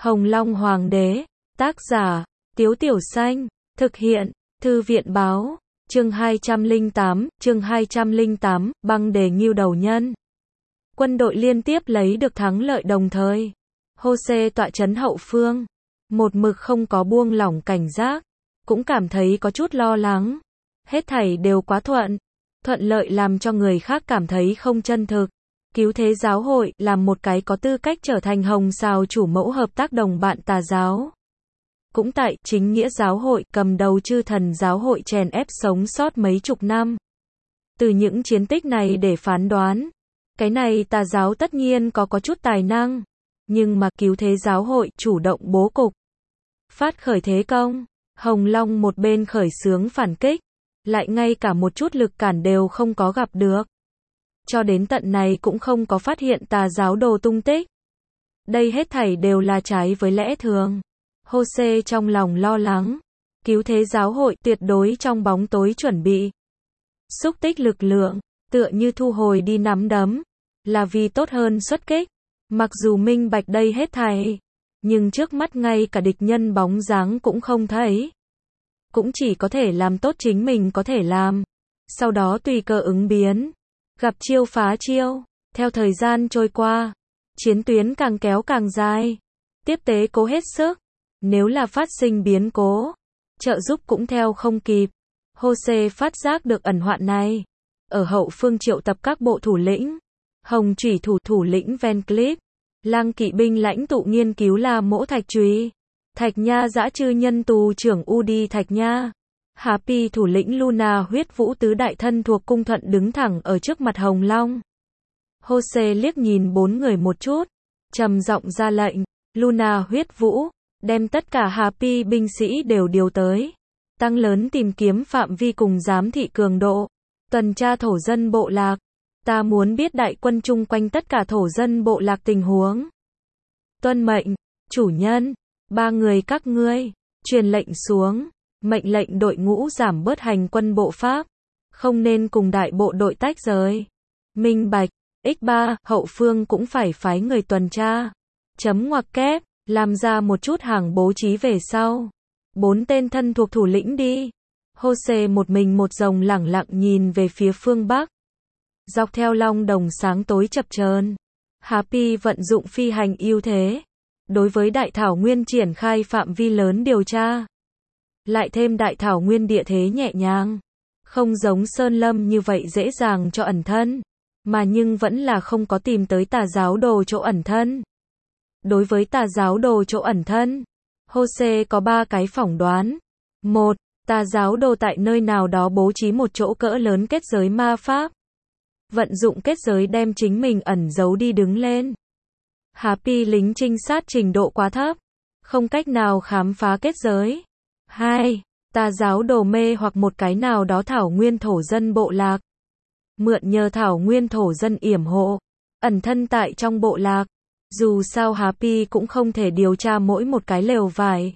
Hồng Long Hoàng đế, tác giả, Tiếu Tiểu Xanh, thực hiện, Thư viện báo, chương 208, băng đề Ngưu Đầu Nhân. Quân đội liên tiếp lấy được thắng lợi đồng thời. Hô-xê tọa trấn hậu phương, một mực không có buông lỏng cảnh giác, cũng cảm thấy có chút lo lắng. Hết thảy đều quá thuận lợi làm cho người khác cảm thấy không chân thực. Cứu thế giáo hội làm một cái có tư cách trở thành hồng sào chủ mẫu hợp tác đồng bạn tà giáo. Cũng tại chính nghĩa giáo hội cầm đầu chư thần giáo hội chèn ép sống sót mấy chục năm. Từ những chiến tích này để phán đoán, cái này tà giáo tất nhiên có chút tài năng, nhưng mà cứu thế giáo hội chủ động bố cục, phát khởi thế công, Hồng Long một bên khởi xướng phản kích, lại ngay cả một chút lực cản đều không có gặp được. Cho đến tận này cũng không có phát hiện tà giáo đồ tung tích. Đây hết thảy đều là trái với lẽ thường. Hô-xê trong lòng lo lắng, cứu thế giáo hội tuyệt đối trong bóng tối chuẩn bị xúc tích lực lượng, tựa như thu hồi đi nắm đấm, là vì tốt hơn xuất kích. Mặc dù minh bạch đây hết thảy, nhưng trước mắt ngay cả địch nhân bóng dáng cũng không thấy. Cũng chỉ có thể làm tốt chính mình có thể làm, sau đó tùy cơ ứng biến, gặp chiêu phá chiêu. Theo thời gian trôi qua, chiến tuyến càng kéo càng dài, tiếp tế cố hết sức. Nếu là phát sinh biến cố, trợ giúp cũng theo không kịp. Hô-xê phát giác được ẩn hoạn này. Ở hậu phương triệu tập các bộ thủ lĩnh. Hồng Chủy thủ lĩnh Van Cleef, Lang kỵ binh lãnh tụ nghiên cứu La Mỗ Thạch Trùy, Thạch Nha dã chư nhân tù trưởng Udi Thạch Nha, Happy thủ lĩnh Luna huyết vũ tứ đại thân thuộc cung thuận đứng thẳng ở trước mặt Hồng Long. Hô-xê liếc nhìn bốn người một chút, trầm giọng ra lệnh, Luna huyết vũ, đem tất cả Happy binh sĩ đều điều tới, tăng lớn tìm kiếm phạm vi cùng giám thị cường độ, tuần tra thổ dân bộ lạc. Ta muốn biết đại quân chung quanh tất cả thổ dân bộ lạc tình huống. Tuân mệnh, chủ nhân. Ba người các ngươi, truyền lệnh xuống, mệnh lệnh đội ngũ giảm bớt hành quân bộ pháp, không nên cùng đại bộ đội tách rời. Minh bạch, X3, hậu phương cũng phải phái người tuần tra. Chấm ngoặc kép, làm ra một chút hàng bố trí về sau. 4 tên thân thuộc thủ lĩnh đi. Hô-xê một mình một rồng lẳng lặng nhìn về phía phương Bắc. Dọc theo long đồng sáng tối chập chờn, Happy vận dụng phi hành ưu thế. Đối với đại thảo nguyên triển khai phạm vi lớn điều tra. Lại thêm đại thảo nguyên địa thế nhẹ nhàng. Không giống sơn lâm như vậy dễ dàng cho ẩn thân. Mà nhưng vẫn là không có tìm tới tà giáo đồ chỗ ẩn thân. Đối với tà giáo đồ chỗ ẩn thân, Hô-xê có 3 cái phỏng đoán. 1. Tà giáo đồ tại nơi nào đó bố trí một chỗ cỡ lớn kết giới ma pháp. Vận dụng kết giới đem chính mình ẩn giấu đi đứng lên. Happy lính trinh sát trình độ quá thấp, không cách nào khám phá kết giới. 2. Tà giáo đồ mê hoặc một cái nào đó thảo nguyên thổ dân bộ lạc. Mượn nhờ thảo nguyên thổ dân yểm hộ, ẩn thân tại trong bộ lạc. Dù sao Happy cũng không thể điều tra mỗi một cái lều vải.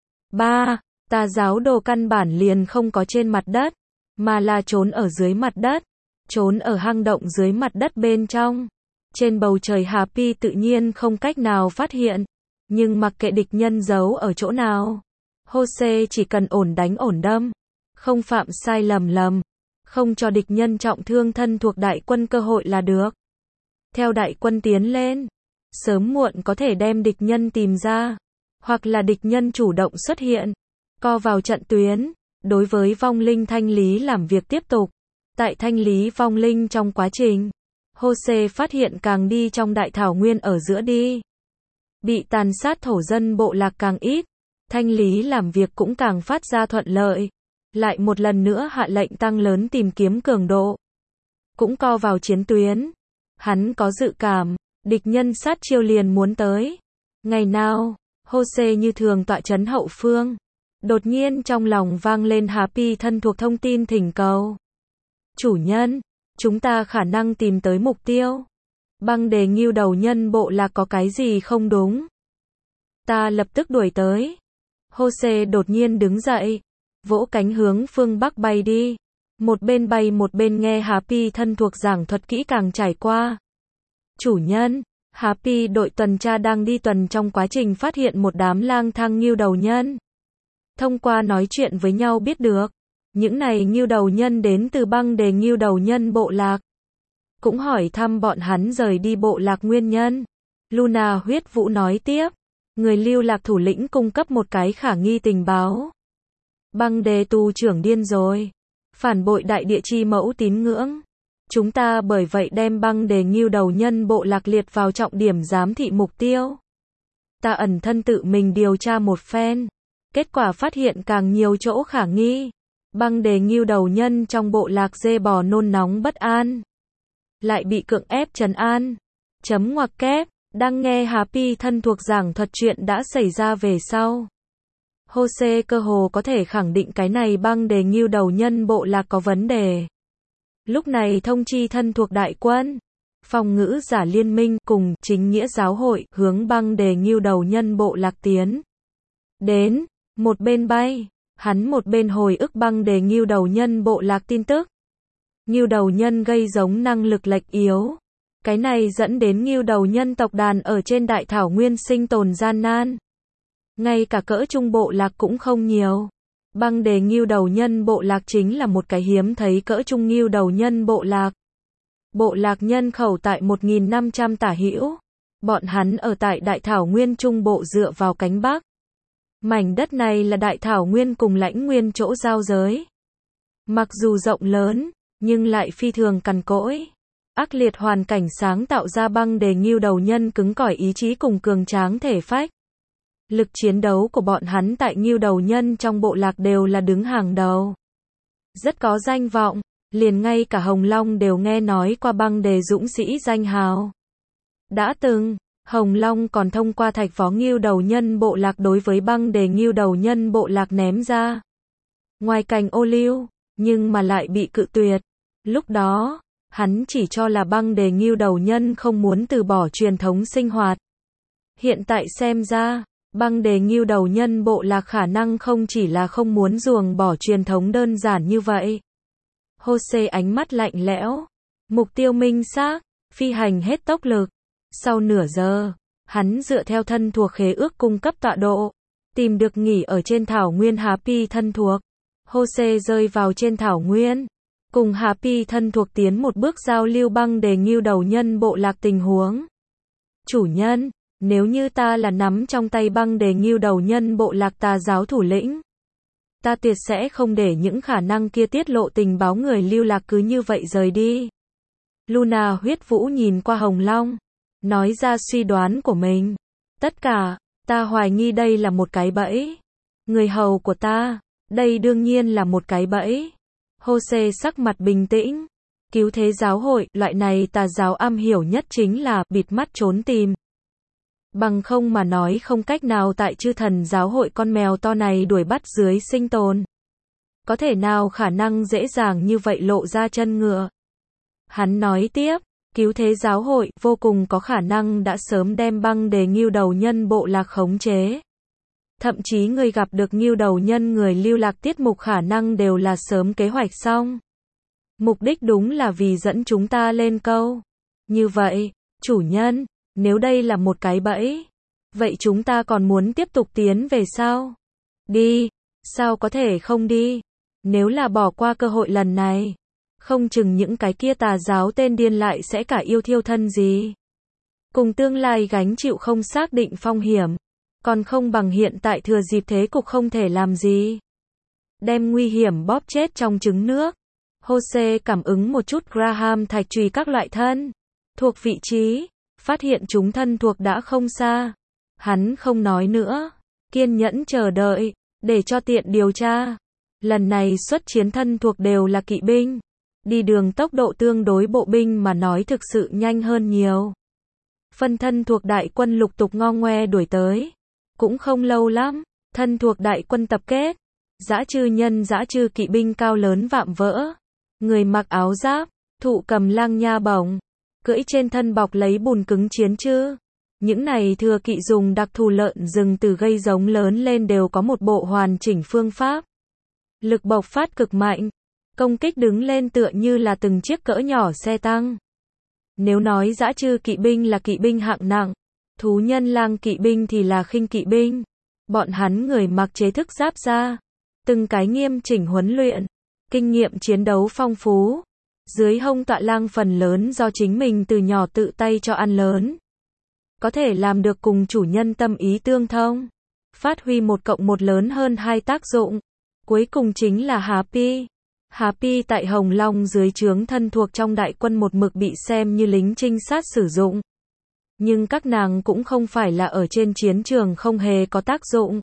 3. Tà giáo đồ căn bản liền không có trên mặt đất, mà là trốn ở dưới mặt đất, trốn ở hang động dưới mặt đất bên trong. Trên bầu trời Happy tự nhiên không cách nào phát hiện, nhưng mặc kệ địch nhân giấu ở chỗ nào, Hô-xê chỉ cần ổn đánh ổn đâm, không phạm sai lầm, không cho địch nhân trọng thương thân thuộc đại quân cơ hội là được. Theo đại quân tiến lên, sớm muộn có thể đem địch nhân tìm ra, hoặc là địch nhân chủ động xuất hiện, co vào trận tuyến. Đối với vong linh thanh lý làm việc tiếp tục. Tại thanh lý vong linh trong quá trình, Hô-xê phát hiện càng đi trong đại thảo nguyên ở giữa đi, bị tàn sát thổ dân bộ lạc càng ít, thanh lý làm việc cũng càng phát ra thuận lợi. Lại một lần nữa hạ lệnh tăng lớn tìm kiếm cường độ, cũng co vào chiến tuyến. Hắn có dự cảm, địch nhân sát chiêu liền muốn tới. Ngày nào, Hô-xê như thường tọa trấn hậu phương. Đột nhiên trong lòng vang lên Happy thân thuộc thông tin thỉnh cầu. Chủ nhân, chúng ta khả năng tìm tới mục tiêu. Băng đề Ngưu Đầu Nhân bộ lạc có cái gì không đúng? Ta lập tức đuổi tới. Hô-xê đột nhiên đứng dậy, vỗ cánh hướng phương Bắc bay đi. Một bên bay một bên nghe Happy thân thuộc giảng thuật kỹ càng trải qua. Chủ nhân, Happy đội tuần tra đang đi tuần trong quá trình phát hiện một đám lang thang ngưu đầu nhân. Thông qua nói chuyện với nhau biết được, những này ngưu đầu nhân đến từ băng đề ngưu đầu nhân bộ lạc. Cũng hỏi thăm bọn hắn rời đi bộ lạc nguyên nhân. Luna huyết vũ nói tiếp, người lưu lạc thủ lĩnh cung cấp một cái khả nghi tình báo. Băng đề tù trưởng điên rồi, phản bội đại địa chi mẫu tín ngưỡng. Chúng ta bởi vậy đem băng đề ngưu đầu nhân bộ lạc liệt vào trọng điểm giám thị mục tiêu. Ta ẩn thân tự mình điều tra một phen, kết quả phát hiện càng nhiều chỗ khả nghi. Băng đề ngưu đầu nhân trong bộ lạc dê bò nôn nóng bất an, lại bị cưỡng ép trấn an. Ngoặc kép, đang nghe Happy thân thuộc giảng thuật chuyện đã xảy ra về sau. Jose cơ hồ có thể khẳng định cái này băng đề ngưu đầu nhân bộ lạc có vấn đề. Lúc này thông chi thân thuộc đại quân, phòng ngữ giả liên minh cùng chính nghĩa giáo hội hướng băng đề ngưu đầu nhân bộ lạc tiến đến. Một bên bay, hắn một bên hồi ức băng đề ngưu đầu nhân bộ lạc tin tức. Ngưu đầu nhân gây giống năng lực lệch yếu. Cái này dẫn đến ngưu đầu nhân tộc đàn ở trên đại thảo nguyên sinh tồn gian nan. Ngay cả cỡ trung bộ lạc cũng không nhiều. Băng đề ngưu đầu nhân bộ lạc chính là một cái hiếm thấy cỡ trung ngưu đầu nhân bộ lạc. Bộ lạc nhân khẩu tại 1.500 tả hữu. Bọn hắn ở tại đại thảo nguyên trung bộ dựa vào cánh bắc. Mảnh đất này là đại thảo nguyên cùng lãnh nguyên chỗ giao giới. Mặc dù rộng lớn, nhưng lại phi thường cằn cỗi. Ác liệt hoàn cảnh sáng tạo ra băng đề ngưu đầu nhân cứng cỏi ý chí cùng cường tráng thể phách. Lực chiến đấu của bọn hắn tại ngưu đầu nhân trong bộ lạc đều là đứng hàng đầu. Rất có danh vọng, liền ngay cả Hồng Long đều nghe nói qua băng đề dũng sĩ danh hào. Đã từng, Hồng Long còn thông qua thạch phó ngưu đầu nhân bộ lạc đối với băng đề ngưu đầu nhân bộ lạc ném ra ngoài cành ô liu, nhưng mà lại bị cự tuyệt. Lúc đó, hắn chỉ cho là băng đề ngưu đầu nhân không muốn từ bỏ truyền thống sinh hoạt. Hiện tại xem ra, băng đề ngưu đầu nhân bộ lạc khả năng không chỉ là không muốn ruồng bỏ truyền thống đơn giản như vậy. Jose ánh mắt lạnh lẽo, mục tiêu minh xác, phi hành hết tốc lực. Sau nửa giờ, hắn dựa theo thân thuộc khế ước cung cấp tọa độ, tìm được nghỉ ở trên thảo nguyên Happy thân thuộc. Jose rơi vào trên thảo nguyên, cùng Happy thân thuộc tiến một bước giao lưu băng đề ngưu đầu nhân bộ lạc tình huống. Chủ nhân, nếu như ta là nắm trong tay băng đề ngưu đầu nhân bộ lạc tà giáo thủ lĩnh, ta tuyệt sẽ không để những khả năng kia tiết lộ tình báo người lưu lạc cứ như vậy rời đi. Luna huyết vũ nhìn qua Hồng Long, nói ra suy đoán của mình. Tất cả, ta hoài nghi đây là một cái bẫy. Người hầu của ta, đây đương nhiên là một cái bẫy. Jose sắc mặt bình tĩnh. Cứu thế giáo hội, loại này tà giáo am hiểu nhất chính là bịt mắt trốn tìm. Bằng không mà nói không cách nào tại chư thần giáo hội con mèo to này đuổi bắt dưới sinh tồn. Có thể nào khả năng dễ dàng như vậy lộ ra chân ngựa. Hắn nói tiếp, cứu thế giáo hội vô cùng có khả năng đã sớm đem băng đề ngưu đầu nhân bộ lạc khống chế. Thậm chí người gặp được ngưu đầu nhân người lưu lạc tiết mục khả năng đều là sớm kế hoạch xong. Mục đích đúng là vì dẫn chúng ta lên câu. Như vậy, chủ nhân, nếu đây là một cái bẫy, vậy chúng ta còn muốn tiếp tục tiến về sao? Đi, sao có thể không đi? Nếu là bỏ qua cơ hội lần này, không chừng những cái kia tà giáo tên điên lại sẽ cả yêu thiêu thân gì. Cùng tương lai gánh chịu không xác định phong hiểm, còn không bằng hiện tại thừa dịp thế cục không thể làm gì. Đem nguy hiểm bóp chết trong trứng nước. Jose cảm ứng một chút Graham thạch chùy các loại thân thuộc vị trí, phát hiện chúng thân thuộc đã không xa. Hắn không nói nữa, kiên nhẫn chờ đợi, để cho tiện điều tra. Lần này xuất chiến thân thuộc đều là kỵ binh. Đi đường tốc độ tương đối bộ binh mà nói thực sự nhanh hơn nhiều. Phân thân thuộc đại quân lục tục ngo ngoe đuổi tới. Cũng không lâu lắm, thân thuộc đại quân tập kết. Dã chư nhân dã chư kỵ binh cao lớn vạm vỡ. Người mặc áo giáp, thụ cầm lang nha bổng. Cưỡi trên thân bọc lấy bùn cứng chiến chư. Những này thừa kỵ dùng đặc thù lợn rừng từ gây giống lớn lên đều có một bộ hoàn chỉnh phương pháp. Lực bộc phát cực mạnh. Công kích đứng lên tựa như là từng chiếc cỡ nhỏ xe tăng. Nếu nói dã trư kỵ binh là kỵ binh hạng nặng, thú nhân lang kỵ binh thì là khinh kỵ binh. Bọn hắn người mặc chế thức giáp da, từng cái nghiêm chỉnh huấn luyện, kinh nghiệm chiến đấu phong phú. Dưới hông tọa lang phần lớn do chính mình từ nhỏ tự tay cho ăn lớn. Có thể làm được cùng chủ nhân tâm ý tương thông, phát huy 1+1 lớn hơn 2 tác dụng. Cuối cùng chính là Happy. Happy tại Hồng Long dưới trướng thân thuộc trong đại quân một mực bị xem như lính trinh sát sử dụng. Nhưng các nàng cũng không phải là ở trên chiến trường không hề có tác dụng.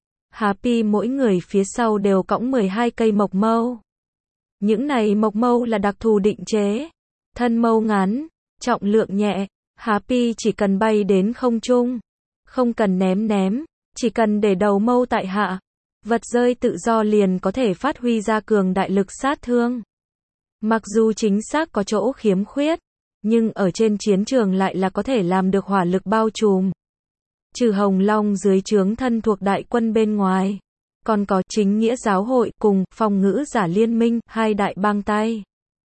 Happy mỗi người phía sau đều cõng 12 cây mộc mâu. Những này mộc mâu là đặc thù định chế. Thân mâu ngắn, trọng lượng nhẹ. Happy chỉ cần bay đến không trung. Không cần ném, chỉ cần để đầu mâu tại hạ. Vật rơi tự do liền có thể phát huy ra cường đại lực sát thương. Mặc dù chính xác có chỗ khiếm khuyết, nhưng ở trên chiến trường lại là có thể làm được hỏa lực bao trùm. Trừ Hồng Long dưới trướng thân thuộc đại quân bên ngoài, còn có chính nghĩa giáo hội cùng phòng ngữ giả liên minh, hai đại bang tay.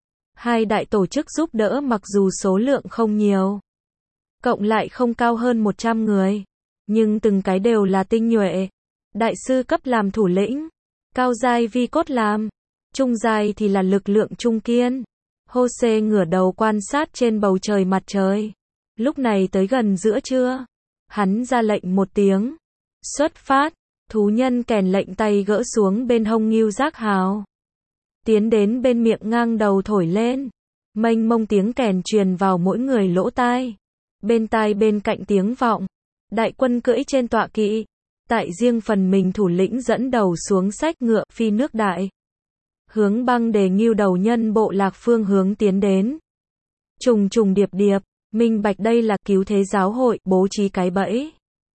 Hai đại tổ chức giúp đỡ mặc dù số lượng không nhiều, cộng lại không cao hơn 100 người, nhưng từng cái đều là tinh nhuệ. Đại sư cấp làm thủ lĩnh, cao giai vi cốt làm, trung giai thì là lực lượng trung kiên. Jose ngửa đầu quan sát trên bầu trời mặt trời. Lúc này tới gần giữa trưa, hắn ra lệnh một tiếng, xuất phát. Thú nhân kèn lệnh tay gỡ xuống bên hông ngưu giác hào, tiến đến bên miệng ngang đầu thổi lên. Mênh mông tiếng kèn truyền vào mỗi người lỗ tai. Bên tai bên cạnh tiếng vọng, đại quân cưỡi trên tọa kỵ, tại riêng phần mình thủ lĩnh dẫn đầu xuống xách ngựa phi nước đại, hướng Băng Đề Ngưu đầu nhân bộ lạc phương hướng tiến đến. Trùng trùng điệp điệp, minh bạch đây là cứu thế giáo hội bố trí cái bẫy.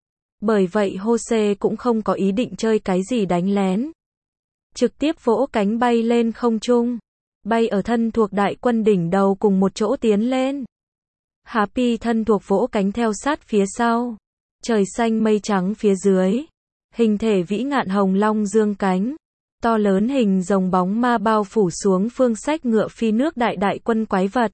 Bởi vậy Jose cũng không có ý định chơi cái gì đánh lén, trực tiếp vỗ cánh bay lên không trung, bay ở thân thuộc đại quân đỉnh đầu cùng một chỗ tiến lên. Happy thân thuộc vỗ cánh theo sát phía sau. Trời xanh mây trắng phía dưới, hình thể vĩ ngạn hồng long dương cánh, to lớn hình rồng bóng ma bao phủ xuống phương xách ngựa phi nước đại quân quái vật.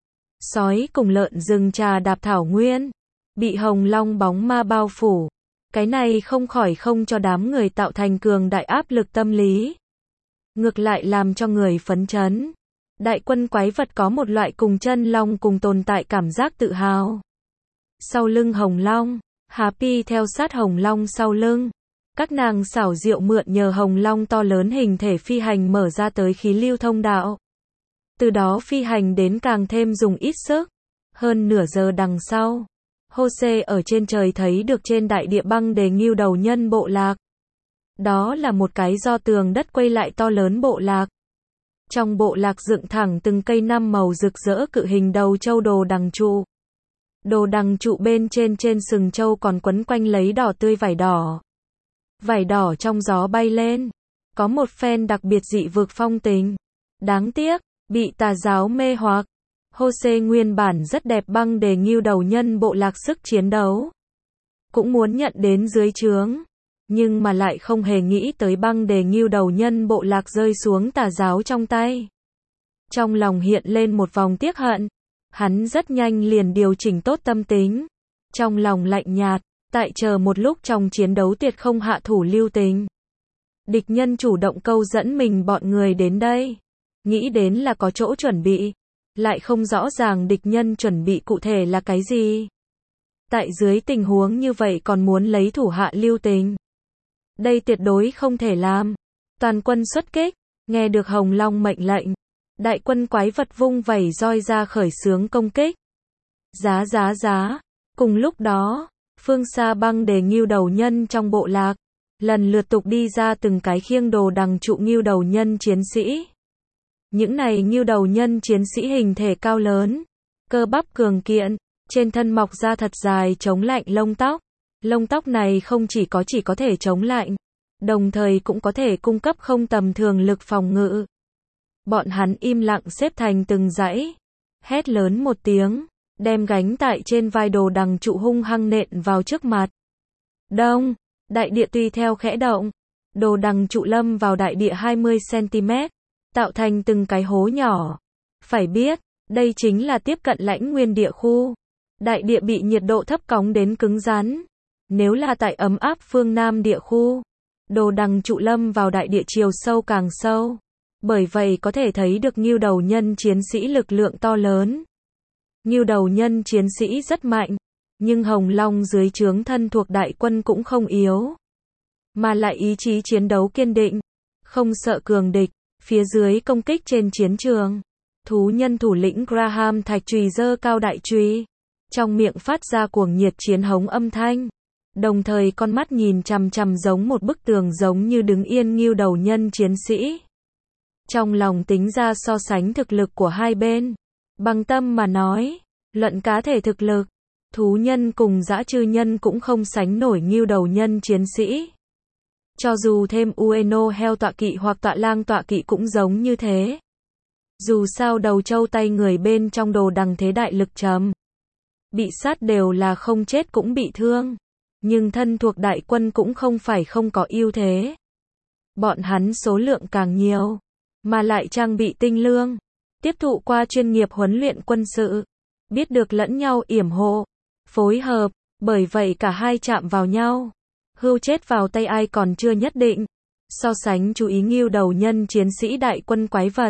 Sói cùng lợn rừng trà đạp thảo nguyên, bị hồng long bóng ma bao phủ. Cái này không khỏi không cho đám người tạo thành cường đại áp lực tâm lý. Ngược lại làm cho người phấn chấn. Đại quân quái vật có một loại cùng chân long cùng tồn tại cảm giác tự hào. Sau lưng hồng long, Happy theo sát hồng long sau lưng. Các nàng xảo diệu mượn nhờ hồng long to lớn hình thể phi hành mở ra tới khí lưu thông đạo. Từ đó phi hành đến càng thêm dùng ít sức. Hơn nửa giờ đằng sau, Jose ở trên trời thấy được trên đại địa Băng Đề Ngưu đầu nhân bộ lạc. Đó là một cái do tường đất quay lại to lớn bộ lạc. Trong bộ lạc dựng thẳng từng cây 5 màu rực rỡ cự hình đầu trâu đồ đằng trụ. Đồ đằng trụ bên trên sừng trâu còn quấn quanh lấy đỏ tươi vải đỏ. Vải đỏ trong gió bay lên, có một phen đặc biệt dị vực phong tình. Đáng tiếc, bị tà giáo mê hoặc. Jose nguyên bản rất đẹp Băng Đề Ngưu đầu nhân bộ lạc sức chiến đấu, cũng muốn nhận đến dưới trướng, nhưng mà lại không hề nghĩ tới Băng Đề Ngưu đầu nhân bộ lạc rơi xuống tà giáo trong tay. Trong lòng hiện lên một vòng tiếc hận, hắn rất nhanh liền điều chỉnh tốt tâm tính, trong lòng lạnh nhạt, tại chờ một lúc trong chiến đấu tuyệt không hạ thủ lưu tình. Địch nhân chủ động câu dẫn mình bọn người đến đây, nghĩ đến là có chỗ chuẩn bị, lại không rõ ràng địch nhân chuẩn bị cụ thể là cái gì. Tại dưới tình huống như vậy còn muốn lấy thủ hạ lưu tình, đây tuyệt đối không thể làm. Toàn quân xuất kích, nghe được Hồng Long mệnh lệnh, đại quân quái vật vung vẩy roi ra khởi xướng công kích. Giá. Cùng lúc đó, phương xa Băng Đề Ngưu đầu nhân trong bộ lạc, lần lượt tục đi ra từng cái khiêng đồ đằng trụ ngưu đầu nhân chiến sĩ. Những này ngưu đầu nhân chiến sĩ hình thể cao lớn, cơ bắp cường kiện, trên thân mọc ra thật dài chống lạnh lông tóc. Lông tóc này không chỉ có thể chống lạnh, đồng thời cũng có thể cung cấp không tầm thường lực phòng ngự. Bọn hắn im lặng xếp thành từng dãy, hét lớn một tiếng, đem gánh tại trên vai đồ đằng trụ hung hăng nện vào trước mặt. Đông, đại địa tùy theo khẽ động, đồ đằng trụ lâm vào đại địa 20 cm, tạo thành từng cái hố nhỏ. Phải biết, Đây chính là tiếp cận lãnh nguyên địa khu. Đại địa bị nhiệt độ thấp cóng đến cứng rắn. Nếu là tại ấm áp phương Nam địa khu, Đồ Đằng trụ lâm vào đại địa chiều sâu càng sâu. Bởi vậy có thể thấy được Ngưu Đầu Nhân chiến sĩ lực lượng to lớn. Ngưu Đầu Nhân chiến sĩ rất mạnh, nhưng Hồng Long dưới trướng thân thuộc đại quân cũng không yếu, mà lại ý chí chiến đấu kiên định, không sợ cường địch. Phía dưới công kích trên chiến trường, thú nhân thủ lĩnh Graham Thạch Chùy giơ cao đại chùy, trong miệng phát ra cuồng nhiệt chiến hống âm thanh, đồng thời con mắt nhìn chằm chằm giống một bức tường giống như đứng yên Ngưu Đầu Nhân chiến sĩ. Trong lòng tính ra so sánh thực lực của hai bên, bằng tâm mà nói, luận cá thể thực lực, thú nhân cùng dã chư nhân cũng không sánh nổi Ngưu Đầu Nhân chiến sĩ. Cho dù thêm Ueno heo tọa kỵ hoặc tọa lang tọa kỵ cũng giống như thế. Dù sao đầu trâu tay người bên trong Đồ Đằng thế đại lực trầm, bị sát đều là không chết cũng bị thương. Nhưng thân thuộc đại quân cũng không phải không có ưu thế. Bọn hắn số lượng càng nhiều, mà lại trang bị tinh lương, tiếp thụ qua chuyên nghiệp huấn luyện quân sự, biết được lẫn nhau yểm hộ, phối hợp, bởi vậy cả hai chạm vào nhau, hưu chết vào tay ai còn chưa nhất định. So sánh chú ý Ngưu Đầu Nhân chiến sĩ đại quân quái vật,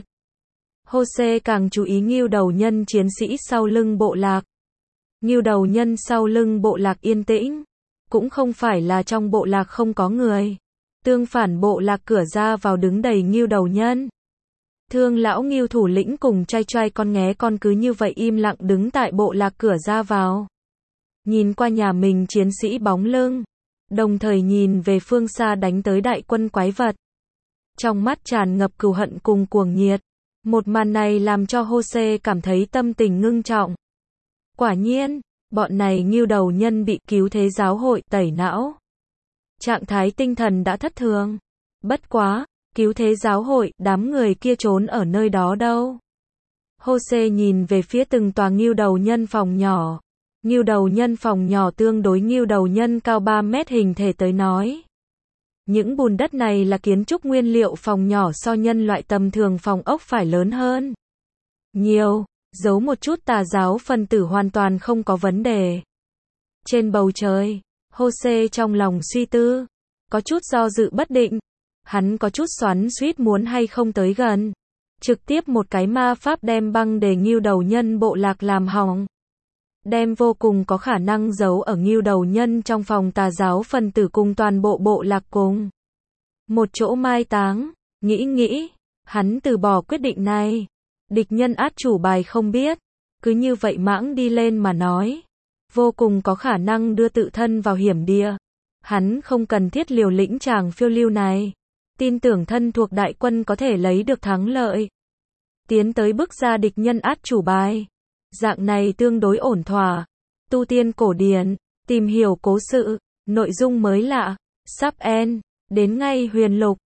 Jose càng chú ý Ngưu Đầu Nhân chiến sĩ sau lưng bộ lạc. Ngưu Đầu Nhân sau lưng bộ lạc yên tĩnh, cũng không phải là trong bộ lạc không có người, tương phản bộ lạc cửa ra vào đứng đầy Ngưu Đầu Nhân. Thương lão Ngưu thủ lĩnh cùng trai trai con nghé con cứ như vậy im lặng đứng tại bộ lạc cửa ra vào, nhìn qua nhà mình chiến sĩ bóng lưng, đồng thời nhìn về phương xa đánh tới đại quân quái vật, trong mắt tràn ngập cừu hận cùng cuồng nhiệt. Một màn này làm cho Jose cảm thấy tâm tình ngưng trọng. Quả nhiên, bọn này Ngưu Đầu Nhân bị cứu thế giáo hội tẩy não, trạng thái tinh thần đã thất thường. Bất quá, cứu thế giáo hội, đám người kia trốn ở nơi đó đâu? Jose nhìn về phía từng tòa Ngưu Đầu Nhân phòng nhỏ. Ngưu Đầu Nhân phòng nhỏ tương đối Ngưu Đầu Nhân cao 3 mét hình thể tới nói. Những bùn đất này là kiến trúc nguyên liệu phòng nhỏ so nhân loại tầm thường phòng ốc phải lớn hơn nhiều, giấu một chút tà giáo phần tử hoàn toàn không có vấn đề. Trên bầu trời, Jose trong lòng suy tư, có chút do dự bất định, hắn có chút xoắn xuýt muốn hay không tới gần, trực tiếp một cái ma pháp đem băng để Ngưu Đầu Nhân bộ lạc làm hỏng. Đem vô cùng có khả năng giấu ở Ngưu Đầu Nhân trong phòng tà giáo phần tử cùng toàn bộ bộ lạc cùng một chỗ mai táng. Nghĩ, hắn từ bỏ quyết định này. Địch nhân át chủ bài không biết, cứ như vậy mãng đi lên mà nói, vô cùng có khả năng đưa tự thân vào hiểm địa. Hắn không cần thiết liều lĩnh chàng phiêu lưu này, tin tưởng thân thuộc đại quân có thể lấy được thắng lợi, tiến tới bước ra địch nhân át chủ bài. Dạng này tương đối ổn thỏa. Tu tiên cổ điển, tìm hiểu cố sự, nội dung mới lạ, sắp end, đến ngay huyền lục.